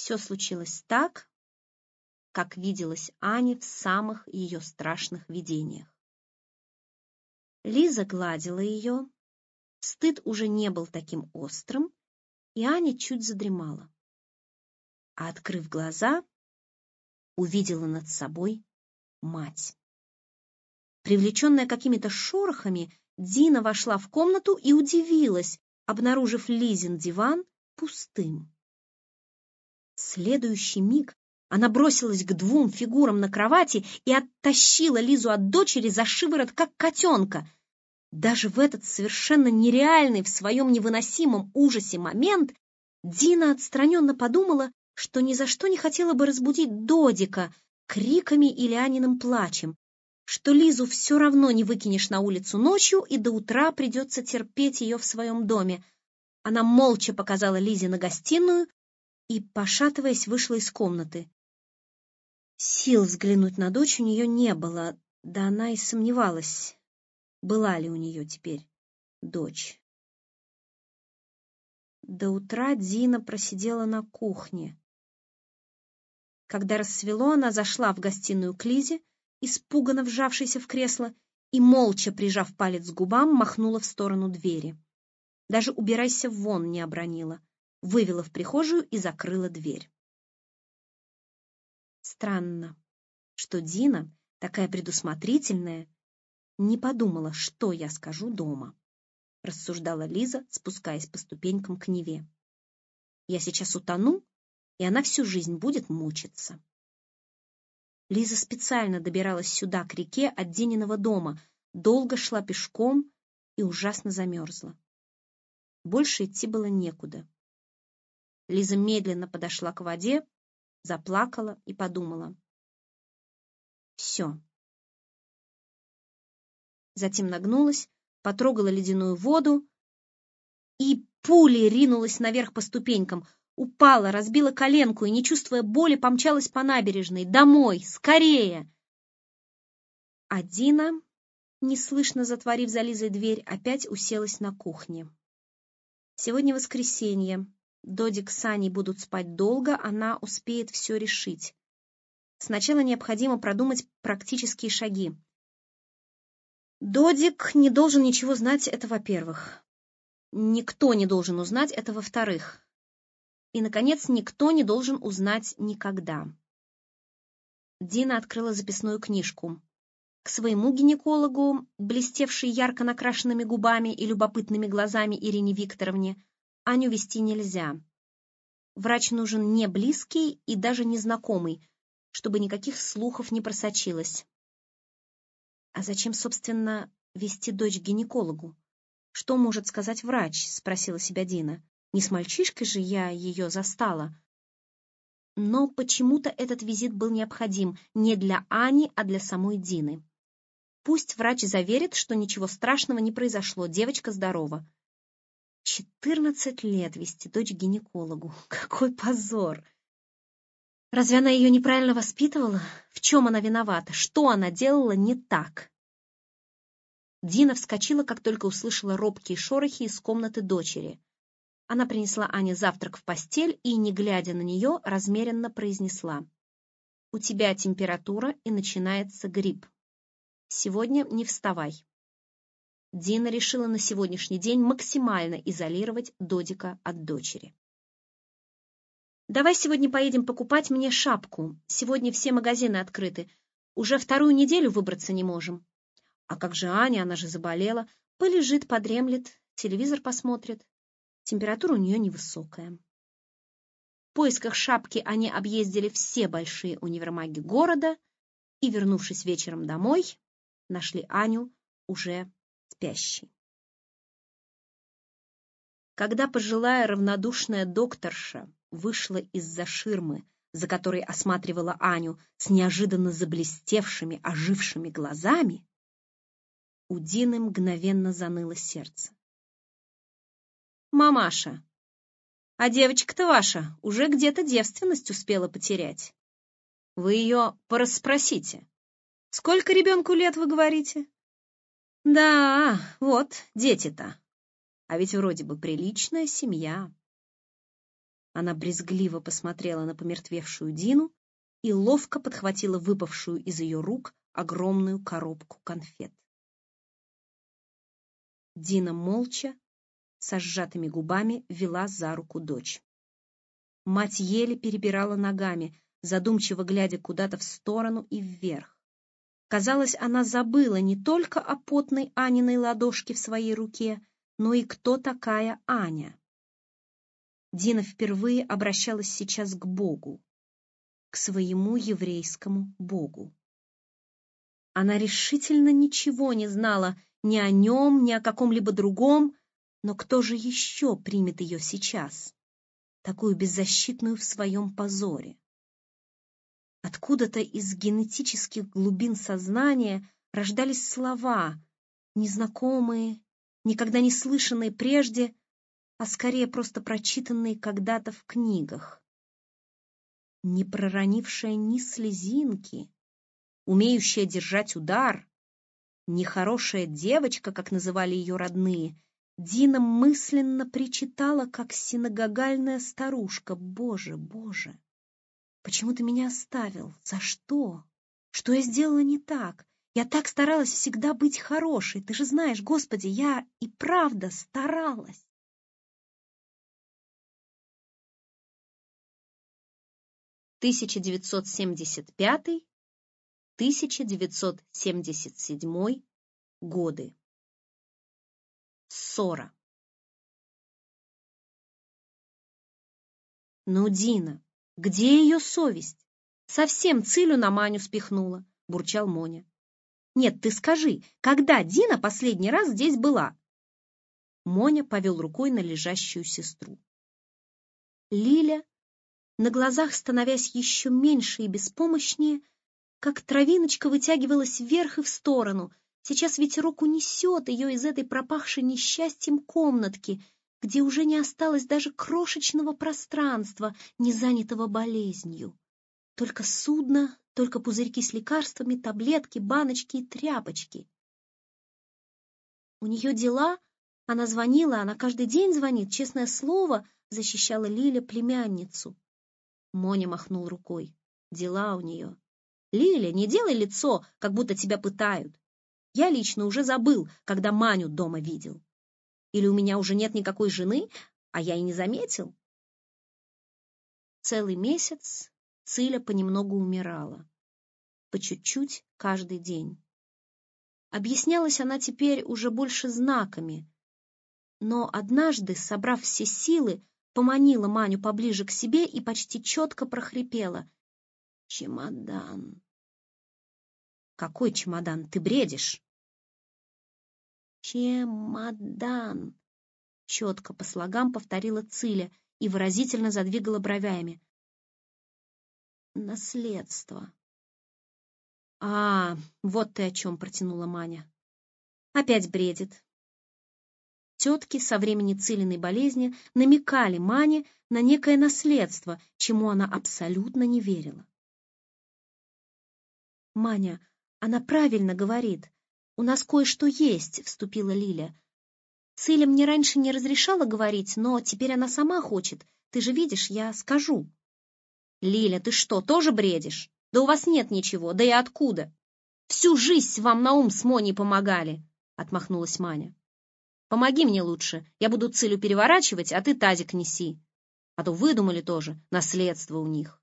Все случилось так, как виделось Ане в самых ее страшных видениях. Лиза гладила ее, стыд уже не был таким острым, и Аня чуть задремала. А, открыв глаза, увидела над собой мать. Привлеченная какими-то шорохами, Дина вошла в комнату и удивилась, обнаружив Лизин диван пустым. В следующий миг она бросилась к двум фигурам на кровати и оттащила Лизу от дочери за шиворот, как котенка. Даже в этот совершенно нереальный в своем невыносимом ужасе момент Дина отстраненно подумала, что ни за что не хотела бы разбудить Додика криками или Аниным плачем, что Лизу все равно не выкинешь на улицу ночью и до утра придется терпеть ее в своем доме. Она молча показала Лизе на гостиную и, пошатываясь, вышла из комнаты. Сил взглянуть на дочь у нее не было, да она и сомневалась, была ли у нее теперь дочь. До утра Дина просидела на кухне. Когда рассвело, она зашла в гостиную к Лизе, испуганно вжавшейся в кресло, и, молча прижав палец к губам, махнула в сторону двери. Даже «убирайся вон» не обронила, вывела в прихожую и закрыла дверь. Странно, что Дина, такая предусмотрительная, не подумала, что я скажу дома, рассуждала Лиза, спускаясь по ступенькам к Неве. Я сейчас утону, и она всю жизнь будет мучиться. Лиза специально добиралась сюда, к реке, от Дининого дома, долго шла пешком и ужасно замерзла. Больше идти было некуда. Лиза медленно подошла к воде, заплакала и подумала. Все. Затем нагнулась, потрогала ледяную воду и пулей ринулась наверх по ступенькам, упала, разбила коленку и, не чувствуя боли, помчалась по набережной. Домой! Скорее! А Дина, неслышно затворив за Лизой дверь, опять уселась на кухне. Сегодня воскресенье. Додик с Аней будут спать долго, она успеет все решить. Сначала необходимо продумать практические шаги. Додик не должен ничего знать, это во-первых. Никто не должен узнать, это во-вторых. И, наконец, никто не должен узнать никогда. Дина открыла записную книжку. К своему гинекологу, блестевшей ярко накрашенными губами и любопытными глазами Ирине Викторовне, Аню вести нельзя. Врач нужен не близкий и даже незнакомый, чтобы никаких слухов не просочилось. А зачем, собственно, вести дочь к гинекологу? Что может сказать врач? Спросила себя Дина. Не с мальчишкой же я ее застала. Но почему-то этот визит был необходим не для Ани, а для самой Дины. Пусть врач заверит, что ничего страшного не произошло, девочка здорова. 14 лет вести дочь к гинекологу. Какой позор! Разве она ее неправильно воспитывала? В чем она виновата? Что она делала не так? Дина вскочила, как только услышала робкие шорохи из комнаты дочери. Она принесла Ане завтрак в постель и, не глядя на нее, размеренно произнесла: «У тебя температура и начинается грипп. Сегодня не вставай». Дина решила на сегодняшний день максимально изолировать Додика от дочери. «Давай сегодня поедем покупать мне шапку. Сегодня все магазины открыты. Уже 2-ю неделю выбраться не можем». «А как же Аня? Она же заболела. Полежит, подремлет, телевизор посмотрит. Температура у нее невысокая». В поисках шапки они объездили все большие универмаги города и, вернувшись вечером домой, нашли Аню уже спящей. Когда пожилая равнодушная докторша вышла из-за ширмы, за которой осматривала Аню с неожиданно заблестевшими, ожившими глазами, у Дины мгновенно заныло сердце. «Мамаша, а девочка-то ваша уже где-то девственность успела потерять. Вы ее порасспросите. Сколько ребенку лет, вы говорите?» «Да, вот, дети-то. А ведь вроде бы приличная семья». Она брезгливо посмотрела на помертвевшую Дину и ловко подхватила выпавшую из ее рук огромную коробку конфет. Дина молча, со сжатыми губами, вела за руку дочь. Мать еле перебирала ногами, задумчиво глядя куда-то в сторону и вверх. Казалось, она забыла не только о потной Аниной ладошке в своей руке, но и кто такая Аня. Дина впервые обращалась сейчас к Богу, к своему еврейскому Богу. Она решительно ничего не знала ни о нем, ни о каком-либо другом, но кто же еще примет ее сейчас, такую беззащитную в своем позоре? Откуда-то из генетических глубин сознания рождались слова, незнакомые, никогда не слышанные прежде, а скорее просто прочитанные когда-то в книгах. Не проронившая ни слезинки, умеющая держать удар, нехорошая девочка, как называли ее родные, Дина мысленно причитала, как синагогальная старушка: «Боже, Боже, почему ты меня оставил? За что? Что я сделала не так? Я так старалась всегда быть хорошей. Ты же знаешь, Господи, я и правда старалась». 1975-1977 годы. Ссора. Ну, Дина, где ее совесть? Совсем Цилю на Маню спихнула, бурчал Моня. Нет, ты скажи, когда Дина последний раз здесь была? Моня повел рукой на лежащую сестру. Лиля, на глазах становясь еще меньше и беспомощнее, как травиночка, вытягивалась вверх и в сторону. Сейчас ветерок унесет ее из этой пропахшей несчастьем комнатки, где уже не осталось даже крошечного пространства, не занятого болезнью. Только судно, только пузырьки с лекарствами, таблетки, баночки и тряпочки. У нее дела, она звонила, она каждый день звонит, честное слово, защищала Лиля племянницу. Моня махнул рукой. Дела у нее. Лиля, не делай лицо, как будто тебя пытают. Я лично уже забыл, когда Маню дома видел. Или у меня уже нет никакой жены, а я и не заметил. Целый месяц Циля понемногу умирала. По чуть-чуть каждый день. Объяснялась она теперь уже больше знаками. Но однажды, собрав все силы, поманила Маню поближе к себе и почти четко прохрипела: «Чемодан». «Какой чемодан? Ты бредишь!» «Чемодан!» — четко по слогам повторила Циля и выразительно задвигала бровями. «Наследство». «А, вот ты о чем», — протянула Маня. «Опять бредит». Тетки со времени Цилиной болезни намекали Мане на некое наследство, чему она абсолютно не верила. «Маня, она правильно говорит. У нас кое-что есть», — вступила Лиля. «Циля мне раньше не разрешала говорить, но теперь она сама хочет. Ты же видишь, я скажу». «Лиля, ты что, тоже бредишь? Да у вас нет ничего, да и откуда? Всю жизнь вам на ум с Моней помогали», — отмахнулась Маня. «Помоги мне лучше, я буду Цилю переворачивать, а ты тазик неси. А то выдумали тоже, наследство у них».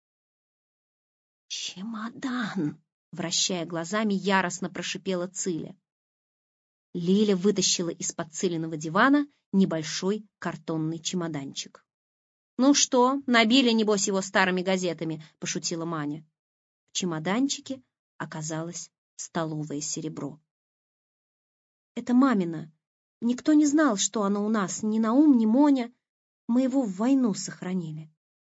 «Чемодан!» — вращая глазами, яростно прошипела Циля. Лиля вытащила из-под Цилиного дивана небольшой картонный чемоданчик. «Ну что, набили, небось, его старыми газетами?» — пошутила Маня. В чемоданчике оказалось столовое серебро. «Это мамино. Никто не знал, что оно у нас, ни Наум, ни Моня. Мы его в войну сохранили».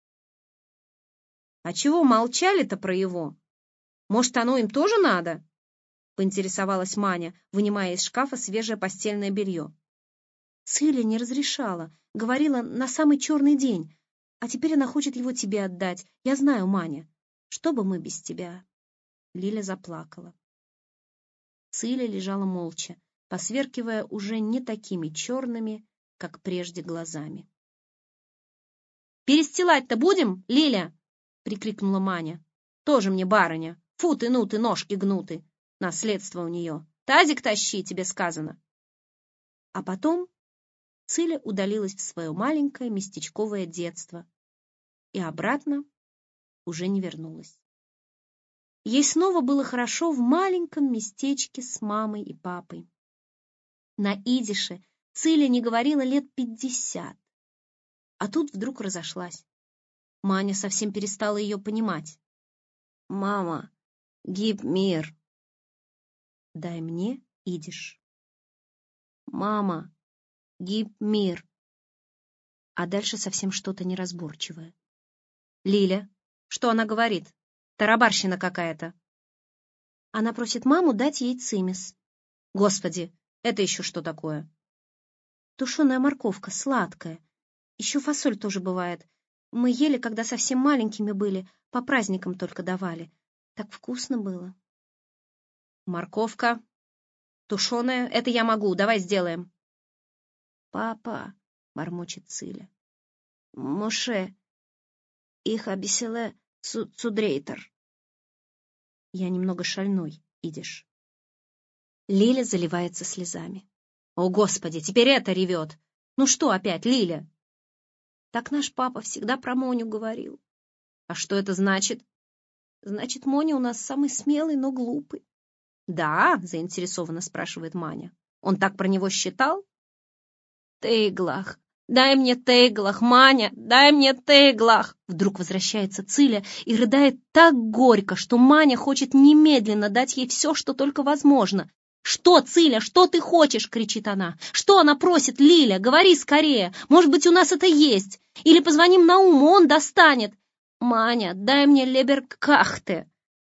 «А чего молчали-то про его? Может, оно им тоже надо?» — поинтересовалась Маня, вынимая из шкафа свежее постельное белье. «Циля не разрешала, говорила, на самый черный день. А теперь она хочет его тебе отдать. Я знаю, Маня. Что бы мы без тебя?» Лиля заплакала. Циля лежала молча, посверкивая уже не такими черными, как прежде, глазами. Перестилать-то будем, Лиля?» — прикрикнула Маня. «Тоже мне барыня. Фу ты, ну ты, ножки гнуты. Наследство у нее. Тазик тащи, тебе сказано». А потом Циля удалилась в свое маленькое местечковое детство и обратно уже не вернулась. Ей снова было хорошо в маленьком местечке с мамой и папой. На идише Циля не говорила лет 50, а тут вдруг разошлась. Маня совсем перестала ее понимать. «Мама, гиб мир». «Дай мне идиш». «Мама, гиб мир». А дальше совсем что-то неразборчивое. «Лиля, что она говорит? Тарабарщина какая-то». Она просит маму дать ей цимис. «Господи, это еще что такое?» «Тушеная морковка, сладкая. Еще фасоль тоже бывает. Мы ели, когда совсем маленькими были, по праздникам только давали. Так вкусно было». «Морковка, тушеная, это я могу, давай сделаем». «Папа», — бормочет Циля, — «Моше, их обеселе цудрейтер». Я немного шальной, идиш. Лиля заливается слезами. «О, Господи, теперь это ревет! Ну что опять, Лиля?» «Так наш папа всегда про Моню говорил». «А что это значит?» «Значит, Моня у нас самый смелый, но глупый». «Да?» — заинтересованно спрашивает Маня. «Он так про него считал?» «Тейглах! Дай мне тейглах, Маня! Дай мне тейглах!» Вдруг возвращается Циля и рыдает так горько, что Маня хочет немедленно дать ей все, что только возможно. «Что, Циля, что ты хочешь?» — кричит она. «Что она просит, Лиля? Говори скорее! Может быть, у нас это есть! Или позвоним Науму, он достанет!» «Маня, дай мне леберкахте!»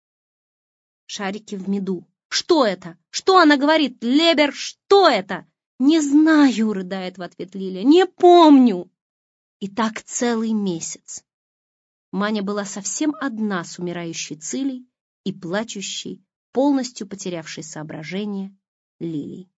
Шарики в меду. «Что это? Что она говорит? Лебер, что это?» «Не знаю», — рыдает в ответ Лиля, — «не помню». И так целый месяц. Маня была совсем одна с умирающей Цилей и плачущей, полностью потерявшей соображение Лилей.